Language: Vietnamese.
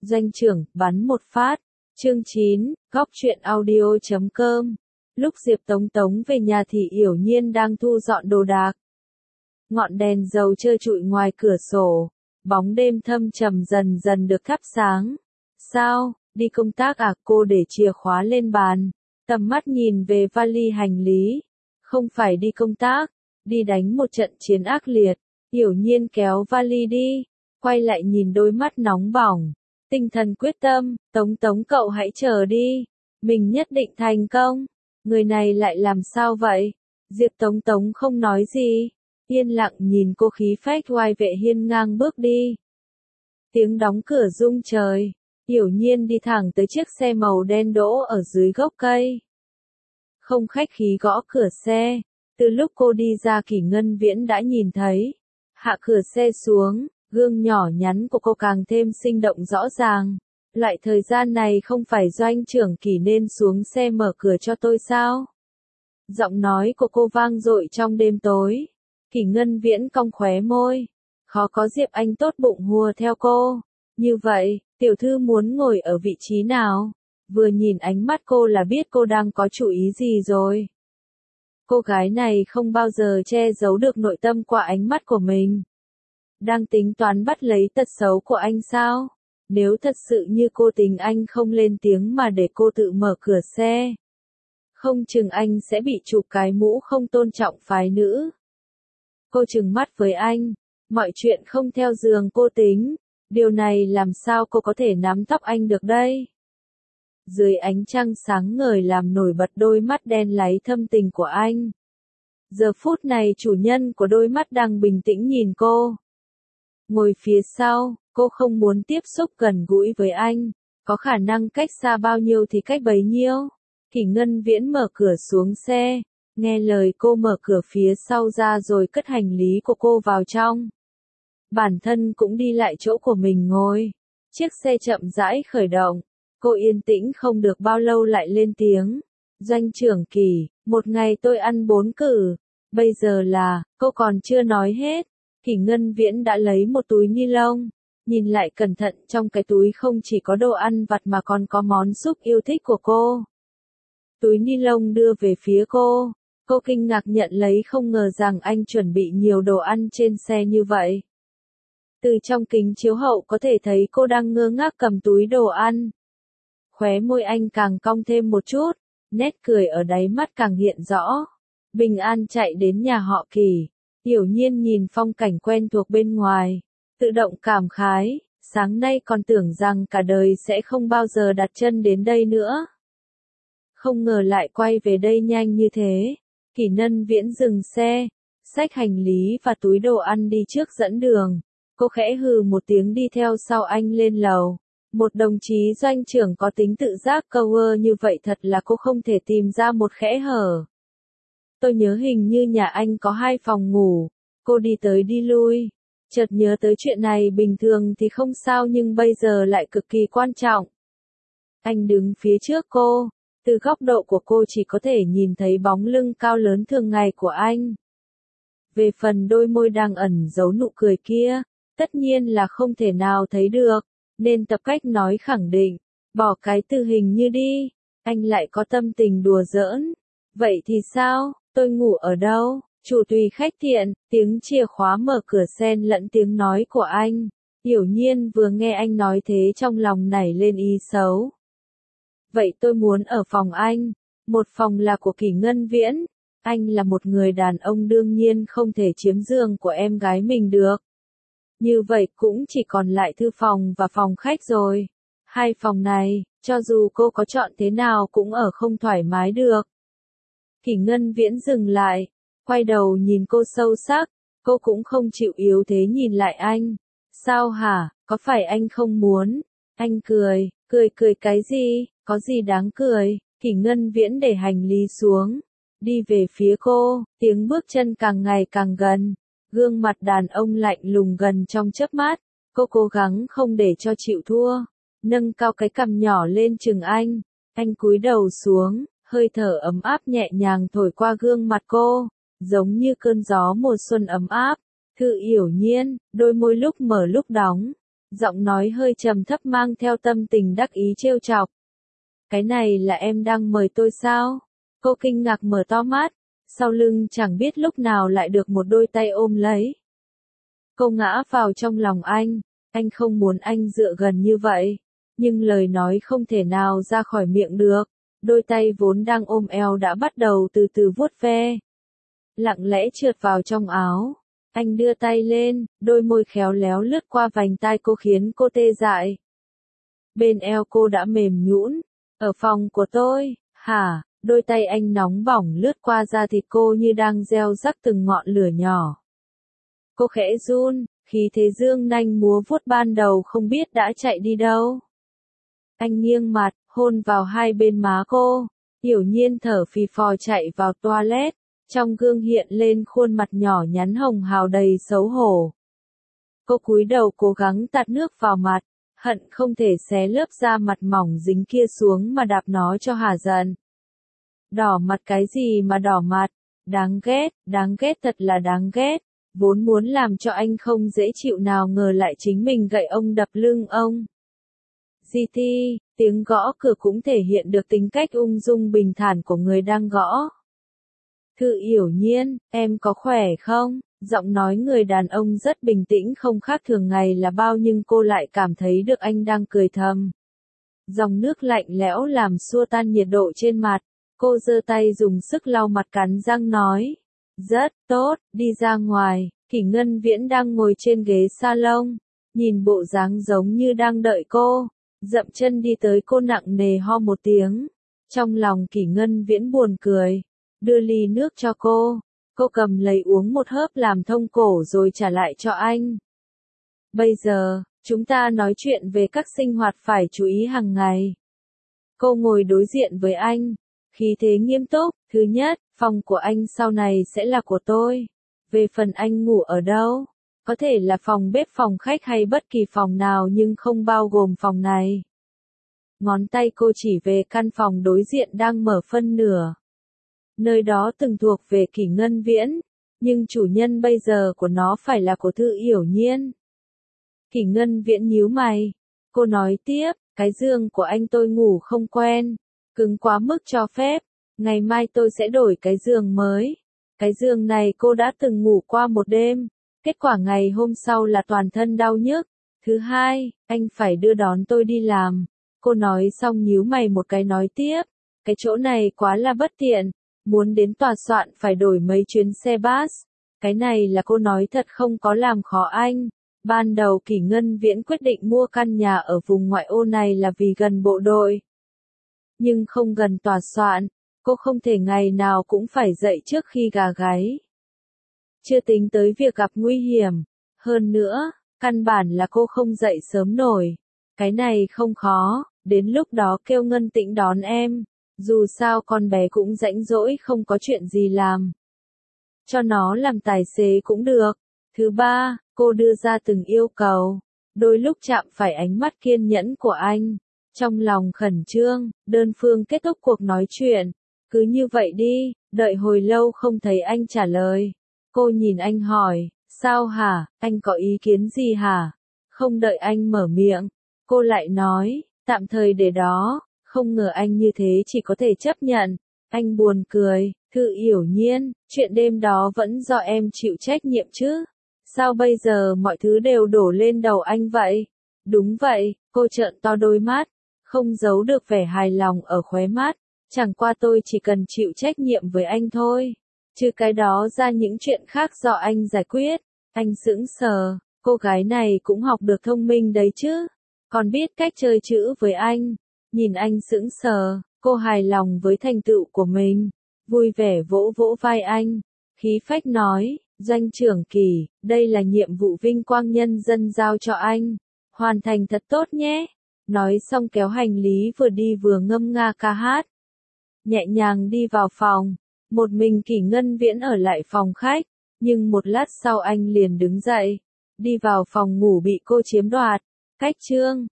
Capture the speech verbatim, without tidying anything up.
Doanh trưởng, bắn một phát. Chương chín, góc truyện audio chấm com. Lúc Diệp Tống Tống về nhà thì Yểu Nhiên đang thu dọn đồ đạc. Ngọn đèn dầu trơ trụi ngoài cửa sổ, bóng đêm thâm trầm dần dần được thắp sáng. Sao, đi công tác à? Cô để chìa khóa lên bàn, tầm mắt nhìn về vali hành lý. Không phải đi công tác, đi đánh một trận chiến ác liệt. Yểu Nhiên kéo vali đi, quay lại nhìn đôi mắt nóng bỏng. Tinh thần quyết tâm, Tống Tống cậu hãy chờ đi, mình nhất định thành công. Người này lại làm sao vậy? Diệp Tống Tống không nói gì, yên lặng nhìn cô khí phách oai vệ hiên ngang bước đi. Tiếng đóng cửa rung trời, Yểu Nhiên đi thẳng tới chiếc xe màu đen đỗ ở dưới gốc cây. Không khách khí gõ cửa xe, từ lúc cô đi ra Kỷ Ngân Viễn đã nhìn thấy. Hạ cửa xe xuống, gương nhỏ nhắn của cô càng thêm sinh động rõ ràng. Loại thời gian này không phải Doanh trưởng Kỷ nên xuống xe mở cửa cho tôi sao? Giọng nói của cô vang dội trong đêm tối. Kỷ Ngân Viễn cong khóe môi. Khó có Diệp Anh tốt bụng hùa theo cô. Như vậy, tiểu thư muốn ngồi ở vị trí nào? Vừa nhìn ánh mắt cô là biết cô đang có chủ ý gì rồi. Cô gái này không bao giờ che giấu được nội tâm qua ánh mắt của mình. Đang tính toán bắt lấy tật xấu của anh sao? Nếu thật sự như cô tính anh không lên tiếng mà để cô tự mở cửa xe, không chừng anh sẽ bị chụp cái mũ không tôn trọng phái nữ. Cô trừng mắt với anh, mọi chuyện không theo giường cô tính, điều này làm sao cô có thể nắm tóc anh được đây? Dưới ánh trăng sáng ngời làm nổi bật đôi mắt đen láy thâm tình của anh. Giờ phút này chủ nhân của đôi mắt đang bình tĩnh nhìn cô. Ngồi phía sau, cô không muốn tiếp xúc gần gũi với anh, có khả năng cách xa bao nhiêu thì cách bấy nhiêu. Kỷ Ngân Viễn mở cửa xuống xe, nghe lời cô mở cửa phía sau ra rồi cất hành lý của cô vào trong. Bản thân cũng đi lại chỗ của mình ngồi. Chiếc xe chậm rãi khởi động, cô yên tĩnh không được bao lâu lại lên tiếng. Doanh trưởng Kỷ, một ngày tôi ăn bốn cử, bây giờ là, cô còn chưa nói hết. Kỷ Ngân Viễn đã lấy một túi ni lông, nhìn lại cẩn thận trong cái túi không chỉ có đồ ăn vặt mà còn có món súp yêu thích của cô. Túi ni lông đưa về phía cô, cô kinh ngạc nhận lấy không ngờ rằng anh chuẩn bị nhiều đồ ăn trên xe như vậy. Từ trong kính chiếu hậu có thể thấy cô đang ngơ ngác cầm túi đồ ăn. Khóe môi anh càng cong thêm một chút, nét cười ở đáy mắt càng hiện rõ. Bình an chạy đến nhà họ Kỷ. Yểu Nhiên nhìn phong cảnh quen thuộc bên ngoài, tự động cảm khái, sáng nay còn tưởng rằng cả đời sẽ không bao giờ đặt chân đến đây nữa. Không ngờ lại quay về đây nhanh như thế. Kỷ Ngân Viễn dừng xe, xách hành lý và túi đồ ăn đi trước dẫn đường. Cô khẽ hừ một tiếng đi theo sau anh lên lầu. Một đồng chí doanh trưởng có tính tự giác câu ơ như vậy thật là cô không thể tìm ra một khẽ hở. Tôi nhớ hình như nhà anh có hai phòng ngủ. Cô đi tới đi lui, chợt nhớ tới chuyện này bình thường thì không sao nhưng bây giờ lại cực kỳ quan trọng. Anh đứng phía trước cô, từ góc độ của cô chỉ có thể nhìn thấy bóng lưng cao lớn thường ngày của anh. Về phần đôi môi đang ẩn giấu nụ cười kia, tất nhiên là không thể nào thấy được, nên tập cách nói khẳng định, bỏ cái từ hình như đi, anh lại có tâm tình đùa giỡn. Vậy thì sao, tôi ngủ ở đâu? Chủ tùy khách thiện, tiếng chìa khóa mở cửa xen lẫn tiếng nói của anh. Yểu Nhiên vừa nghe anh nói thế trong lòng nảy lên ý xấu. Vậy tôi muốn ở phòng anh. Một phòng là của Kỷ Ngân Viễn. Anh là một người đàn ông đương nhiên không thể chiếm giường của em gái mình được. Như vậy cũng chỉ còn lại thư phòng và phòng khách rồi. Hai phòng này, cho dù cô có chọn thế nào cũng ở không thoải mái được. Kỷ Ngân Viễn dừng lại, quay đầu nhìn cô sâu sắc, cô cũng không chịu yếu thế nhìn lại anh. Sao hả, có phải anh không muốn? Anh cười, cười cười cái gì, có gì đáng cười? Kỷ Ngân Viễn để hành lý xuống, đi về phía cô, tiếng bước chân càng ngày càng gần, gương mặt đàn ông lạnh lùng gần trong chớp mắt, cô cố gắng không để cho chịu thua, nâng cao cái cằm nhỏ lên chừng anh, anh cúi đầu xuống, hơi thở ấm áp nhẹ nhàng thổi qua gương mặt cô. Giống như cơn gió mùa xuân ấm áp. Thư Yểu Nhiên, đôi môi lúc mở lúc đóng, Giọng nói hơi trầm thấp mang theo tâm tình đắc ý trêu chọc. Cái này là em đang mời tôi sao? Cô kinh ngạc mở to mắt, sau lưng chẳng biết lúc nào lại được một đôi tay ôm lấy. Cô ngã vào trong lòng anh, anh không muốn anh dựa gần như vậy, nhưng lời nói không thể nào ra khỏi miệng được, đôi tay vốn đang ôm eo đã bắt đầu từ từ vuốt ve. Lặng lẽ trượt vào trong áo, anh đưa tay lên, đôi môi khéo léo lướt qua vành tai cô khiến cô tê dại. Bên eo cô đã mềm nhũn, ở phòng của tôi, hả? Đôi tay anh nóng bỏng lướt qua da thịt cô như đang gieo rắc từng ngọn lửa nhỏ. Cô khẽ run, khí thế dương nanh múa vuốt ban đầu không biết đã chạy đi đâu. Anh nghiêng mặt, hôn vào hai bên má cô, Yểu Nhiên thở phì phò chạy vào toilet, trong gương hiện lên khuôn mặt nhỏ nhắn hồng hào đầy xấu hổ. Cô cúi đầu cố gắng tạt nước vào mặt, hận không thể xé lớp da mặt mỏng dính kia xuống mà đạp nó cho hả giận. Đỏ mặt cái gì mà đỏ mặt, đáng ghét, đáng ghét thật là đáng ghét, vốn muốn làm cho anh không dễ chịu nào ngờ lại chính mình gậy ông đập lưng ông. giê tê, tiếng gõ cửa cũng thể hiện được tính cách ung dung bình thản của người đang gõ. Thư Yểu Nhiên, em có khỏe không? Giọng nói người đàn ông rất bình tĩnh không khác thường ngày là bao nhưng cô lại cảm thấy được anh đang cười thầm. Dòng nước lạnh lẽo làm xua tan nhiệt độ trên mặt. Cô giơ tay dùng sức lau mặt cắn răng nói. Rất tốt, đi ra ngoài. Kỷ Ngân Viễn đang ngồi trên ghế salon, nhìn bộ dáng giống như đang đợi cô, dậm chân đi tới cô nặng nề ho một tiếng. Trong lòng Kỷ Ngân Viễn buồn cười, đưa ly nước cho cô, cô cầm lấy uống một hớp làm thông cổ rồi trả lại cho anh. Bây giờ, chúng ta nói chuyện về các sinh hoạt phải chú ý hàng ngày. Cô ngồi đối diện với anh, khí thế nghiêm túc. Thứ nhất, phòng của anh sau này sẽ là của tôi. Về phần anh ngủ ở đâu, có thể là phòng bếp, phòng khách hay bất kỳ phòng nào nhưng không bao gồm phòng này. Ngón tay cô chỉ về căn phòng đối diện đang mở phân nửa. Nơi đó từng thuộc về Kỷ Ngân Viễn, nhưng chủ nhân bây giờ của nó phải là của Thư Yểu Nhiên. Kỷ Ngân Viễn nhíu mày. Cô nói tiếp, cái giường của anh tôi ngủ không quen, cứng quá mức cho phép. Ngày mai tôi sẽ đổi cái giường mới. Cái giường này cô đã từng ngủ qua một đêm. Kết quả ngày hôm sau là toàn thân đau nhức. Thứ hai, anh phải đưa đón tôi đi làm. Cô nói xong nhíu mày một cái nói tiếp. Cái chỗ này quá là bất tiện. Muốn đến tòa soạn phải đổi mấy chuyến xe bus. Cái này là cô nói thật không có làm khó anh. Ban đầu Kỷ Ngân Viễn quyết định mua căn nhà ở vùng ngoại ô này là vì gần bộ đội. Nhưng không gần tòa soạn, cô không thể ngày nào cũng phải dậy trước khi gà gáy. Chưa tính tới việc gặp nguy hiểm. Hơn nữa, căn bản là cô không dậy sớm nổi. Cái này không khó, đến lúc đó kêu Ngân Tĩnh đón em. Dù sao con bé cũng rãnh rỗi không có chuyện gì làm. Cho nó làm tài xế cũng được. Thứ ba, cô đưa ra từng yêu cầu. Đôi lúc chạm phải ánh mắt kiên nhẫn của anh. Trong lòng khẩn trương, đơn phương kết thúc cuộc nói chuyện. Cứ như vậy đi, đợi hồi lâu không thấy anh trả lời. Cô nhìn anh hỏi, sao hả, anh có ý kiến gì hả? Không đợi anh mở miệng, cô lại nói, tạm thời để đó. Không ngờ anh như thế chỉ có thể chấp nhận. Anh buồn cười, Thư Yểu Nhiên, chuyện đêm đó vẫn do em chịu trách nhiệm chứ. Sao bây giờ mọi thứ đều đổ lên đầu anh vậy? Đúng vậy, cô trợn to đôi mắt, không giấu được vẻ hài lòng ở khóe mắt. Chẳng qua tôi chỉ cần chịu trách nhiệm với anh thôi. Chứ cái đó ra những chuyện khác do anh giải quyết. Anh sững sờ, cô gái này cũng học được thông minh đấy chứ. Còn biết cách chơi chữ với anh. Nhìn anh sững sờ, cô hài lòng với thành tựu của mình. Vui vẻ vỗ vỗ vai anh. Khí phách nói, Doanh trưởng Kỷ, đây là nhiệm vụ vinh quang nhân dân giao cho anh. Hoàn thành thật tốt nhé. Nói xong kéo hành lý vừa đi vừa ngâm nga ca hát. Nhẹ nhàng đi vào phòng. Một mình Kỷ Ngân Viễn ở lại phòng khách. Nhưng một lát sau anh liền đứng dậy. Đi vào phòng ngủ bị cô chiếm đoạt. Cách chương.